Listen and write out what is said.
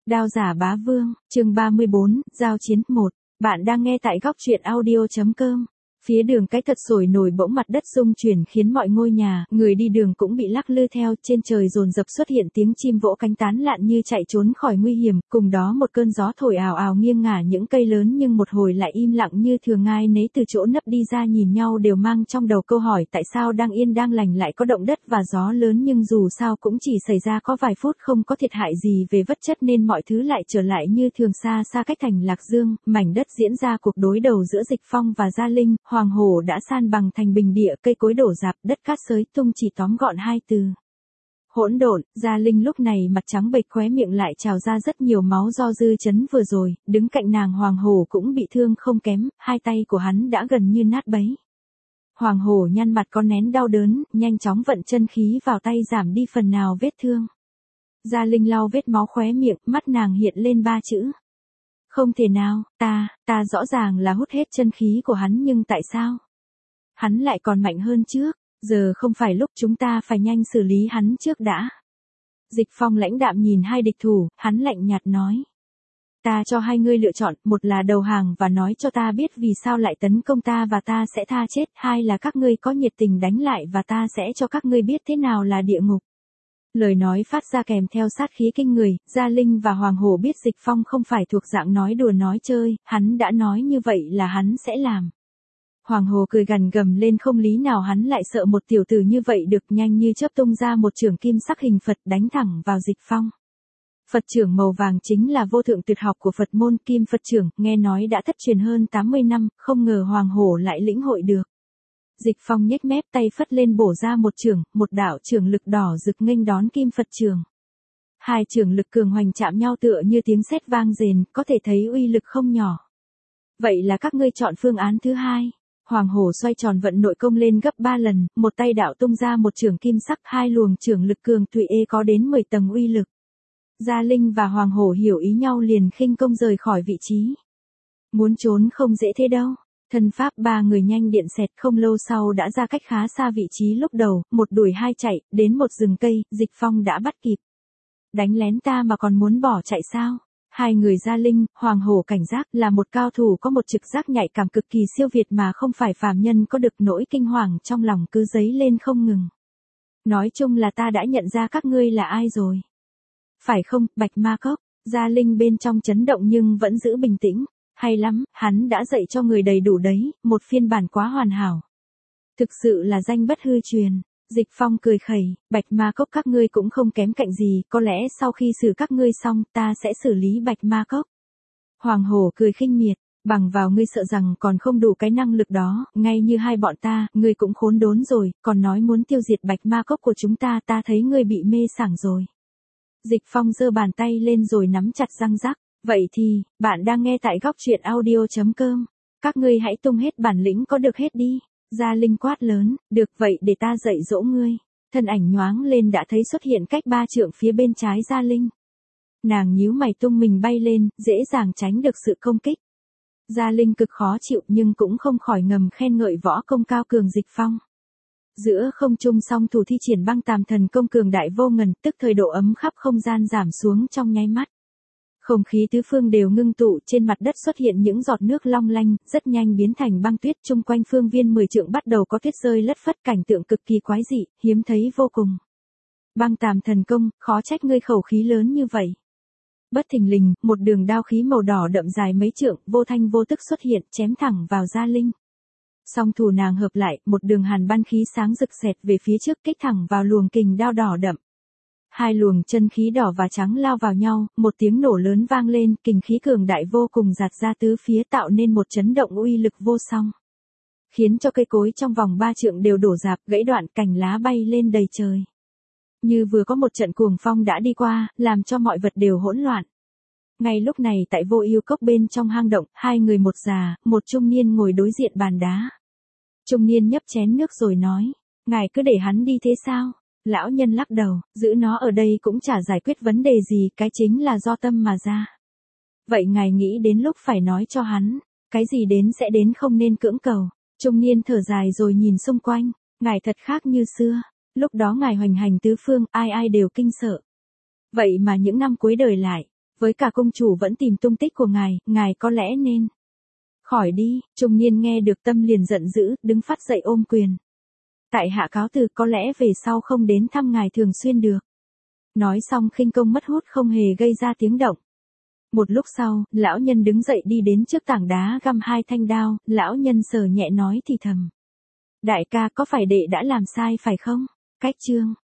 Đao giả bá vương, chương 34, giao chiến 1. Bạn đang nghe tại góc truyện audio.com. Phía đường cái thật sôi nổi bỗng mặt đất rung chuyển khiến mọi ngôi nhà, người đi đường cũng bị lắc lư theo, trên trời dồn dập xuất hiện tiếng chim vỗ cánh tán lạn như chạy trốn khỏi nguy hiểm, cùng đó một cơn gió thổi ào ào nghiêng ngả những cây lớn nhưng một hồi lại im lặng như thường ai nấy từ chỗ nấp đi ra nhìn nhau đều mang trong đầu câu hỏi tại sao đang yên đang lành lại có động đất và gió lớn nhưng dù sao cũng chỉ xảy ra có vài phút không có thiệt hại gì về vật chất nên mọi thứ lại trở lại như thường xa xa cách thành Lạc Dương, mảnh đất diễn ra cuộc đối đầu giữa Dịch Phong và Gia Linh. Hoàng Hổ đã san bằng thành bình địa, cây cối đổ rạp, đất cát xới tung, chỉ tóm gọn hai từ: hỗn độn. Gia Linh lúc này mặt trắng bệch, khóe miệng lại trào ra rất nhiều máu do dư chấn vừa rồi, đứng cạnh nàng Hoàng Hổ cũng bị thương không kém, hai tay của hắn đã gần như nát bấy. Hoàng Hổ nhăn mặt có nén đau đớn, nhanh chóng vận chân khí vào tay giảm đi phần nào vết thương. Gia Linh lau vết máu khóe miệng, mắt nàng hiện lên ba chữ: không thể nào, ta rõ ràng là hút hết chân khí của hắn nhưng tại sao? Hắn lại còn mạnh hơn trước, giờ không phải lúc chúng ta phải nhanh xử lý hắn trước đã. Dịch Phong lãnh đạm nhìn hai địch thủ, hắn lạnh nhạt nói: ta cho hai ngươi lựa chọn, một là đầu hàng và nói cho ta biết vì sao lại tấn công ta và ta sẽ tha chết, hai là các ngươi có nhiệt tình đánh lại và ta sẽ cho các ngươi biết thế nào là địa ngục. Lời nói phát ra kèm theo sát khí kinh người, Gia Linh và Hoàng Hổ biết Dịch Phong không phải thuộc dạng nói đùa nói chơi, hắn đã nói như vậy là hắn sẽ làm. Hoàng Hổ cười gằn gầm lên, không lý nào hắn lại sợ một tiểu tử như vậy được, nhanh như chớp tung ra một chưởng kim sắc hình Phật đánh thẳng vào Dịch Phong. Phật chưởng màu vàng chính là vô thượng tuyệt học của Phật môn Kim Phật chưởng, nghe nói đã thất truyền hơn 80 năm, không ngờ Hoàng Hổ lại lĩnh hội được. Dịch Phong nhếch mép, tay phất lên bổ ra một chưởng, một đạo chưởng lực đỏ rực nghênh đón Kim Phật chưởng. Hai chưởng lực cường hoành chạm nhau tựa như tiếng sét vang rền, có thể thấy uy lực không nhỏ. Vậy là các ngươi chọn phương án thứ hai. Hoàng Hổ xoay tròn vận nội công lên gấp 3 lần, một tay đạo tung ra một chưởng kim sắc, hai luồng chưởng lực cường tùy có đến 10 tầng uy lực. Gia Linh và Hoàng Hổ hiểu ý nhau liền khinh công rời khỏi vị trí. Muốn trốn không dễ thế đâu. Thân pháp ba người nhanh điện xẹt, không lâu sau đã ra cách khá xa vị trí lúc đầu, một đuổi hai chạy, đến một rừng cây, Dịch Phong đã bắt kịp. Đánh lén ta mà còn muốn bỏ chạy sao? Hai người Gia Linh, Hoàng Hổ cảnh giác, là một cao thủ có một trực giác nhạy cảm cực kỳ siêu việt mà không phải phàm nhân có được, nỗi kinh hoàng trong lòng cứ dấy lên không ngừng. Nói chung là ta đã nhận ra các ngươi là ai rồi. Phải không, Bạch Ma Cốc? Gia Linh bên trong chấn động nhưng vẫn giữ bình tĩnh. Hay lắm, hắn đã dạy cho người đầy đủ đấy, một phiên bản quá hoàn hảo. Thực sự là danh bất hư truyền. Dịch Phong cười khẩy, Bạch Ma Cốc các ngươi cũng không kém cạnh gì, có lẽ sau khi xử các ngươi xong, ta sẽ xử lý Bạch Ma Cốc. Hoàng Hổ cười khinh miệt, bằng vào ngươi sợ rằng còn không đủ cái năng lực đó, ngay như hai bọn ta, ngươi cũng khốn đốn rồi, còn nói muốn tiêu diệt Bạch Ma Cốc của chúng ta, ta thấy ngươi bị mê sảng rồi. Dịch Phong giơ bàn tay lên rồi nắm chặt răng rắc. Vậy thì, bạn đang nghe tại góc truyện audio.com. Các ngươi hãy tung hết bản lĩnh có được hết đi. Gia Linh quát lớn, được vậy để ta dạy dỗ ngươi. Thân ảnh nhoáng lên đã thấy xuất hiện cách 3 trượng phía bên trái Gia Linh. Nàng nhíu mày tung mình bay lên, dễ dàng tránh được sự công kích. Gia Linh cực khó chịu nhưng cũng không khỏi ngầm khen ngợi võ công cao cường Dịch Phong. Giữa không trung song thủ thi triển băng tàm thần công cường đại vô ngần, tức thời độ ấm khắp không gian giảm xuống trong nháy mắt. Không khí tứ phương đều ngưng tụ, trên mặt đất xuất hiện những giọt nước long lanh, rất nhanh biến thành băng tuyết, chung quanh phương viên 10 trượng bắt đầu có tuyết rơi lất phất, cảnh tượng cực kỳ quái dị, hiếm thấy vô cùng. Băng tàm thần công, khó trách ngươi khẩu khí lớn như vậy. Bất thình lình, một đường đao khí màu đỏ đậm dài mấy trượng, vô thanh vô tức xuất hiện, chém thẳng vào Gia Linh. Song thủ nàng hợp lại, một đường hàn băng khí sáng rực xẹt về phía trước, kích thẳng vào luồng kình đao đỏ đậm. Hai luồng chân khí đỏ và trắng lao vào nhau, một tiếng nổ lớn vang lên, kình khí cường đại vô cùng dạt ra tứ phía tạo nên một chấn động uy lực vô song. Khiến cho cây cối trong vòng 3 trượng đều đổ rạp, gãy đoạn, cành lá bay lên đầy trời. Như vừa có một trận cuồng phong đã đi qua, làm cho mọi vật đều hỗn loạn. Ngay lúc này tại Vô Ưu Cốc bên trong hang động, hai người một già, một trung niên ngồi đối diện bàn đá. Trung niên nhấp chén nước rồi nói, ngài cứ để hắn đi thế sao? Lão nhân lắc đầu, giữ nó ở đây cũng chả giải quyết vấn đề gì, cái chính là do tâm mà ra. Vậy ngài nghĩ đến lúc phải nói cho hắn, cái gì đến sẽ đến không nên cưỡng cầu. Trung niên thở dài rồi nhìn xung quanh, ngài thật khác như xưa, lúc đó ngài hoành hành tứ phương, ai ai đều kinh sợ. Vậy mà những năm cuối đời lại, Với cả công chủ vẫn tìm tung tích của ngài có lẽ nên khỏi đi. Trung niên nghe được tâm liền giận dữ, đứng phát dậy ôm quyền. Tại hạ cáo từ, có lẽ về sau không đến thăm ngài thường xuyên được. Nói xong khinh công mất hút không hề gây ra tiếng động. Một lúc sau, lão nhân đứng dậy đi đến trước tảng đá găm 2 thanh đao, lão nhân sờ nhẹ nói thì thầm. Đại ca, có phải đệ đã làm sai phải không? Cách chương